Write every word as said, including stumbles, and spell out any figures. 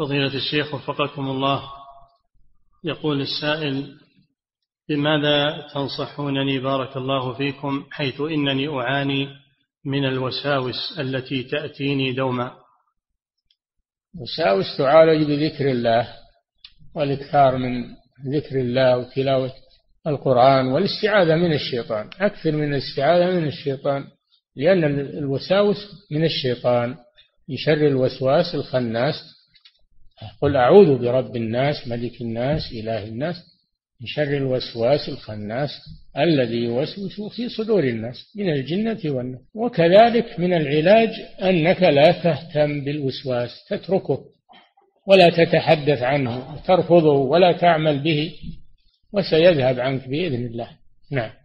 فضيلة الشيخ وفقكم الله، يقول السائل: بماذا تنصحونني بارك الله فيكم حيث إنني أعاني من الوساوس التي تأتيني دوما؟ وساوس تعالج بذكر الله والإكثار من ذكر الله وتلاوة القرآن والاستعاذة من الشيطان، أكثر من الاستعاذة من الشيطان، لأن الوساوس من الشيطان، من شر الوسواس الخناس. قل أعوذ برب الناس ملك الناس إله الناس من شر الوسواس الخناس الذي يوسوس في صدور الناس من الجنة والناس. وكذلك من العلاج أنك لا تهتم بالوسواس، تتركه ولا تتحدث عنه، ترفضه ولا تعمل به، وسيذهب عنك بإذن الله. نعم.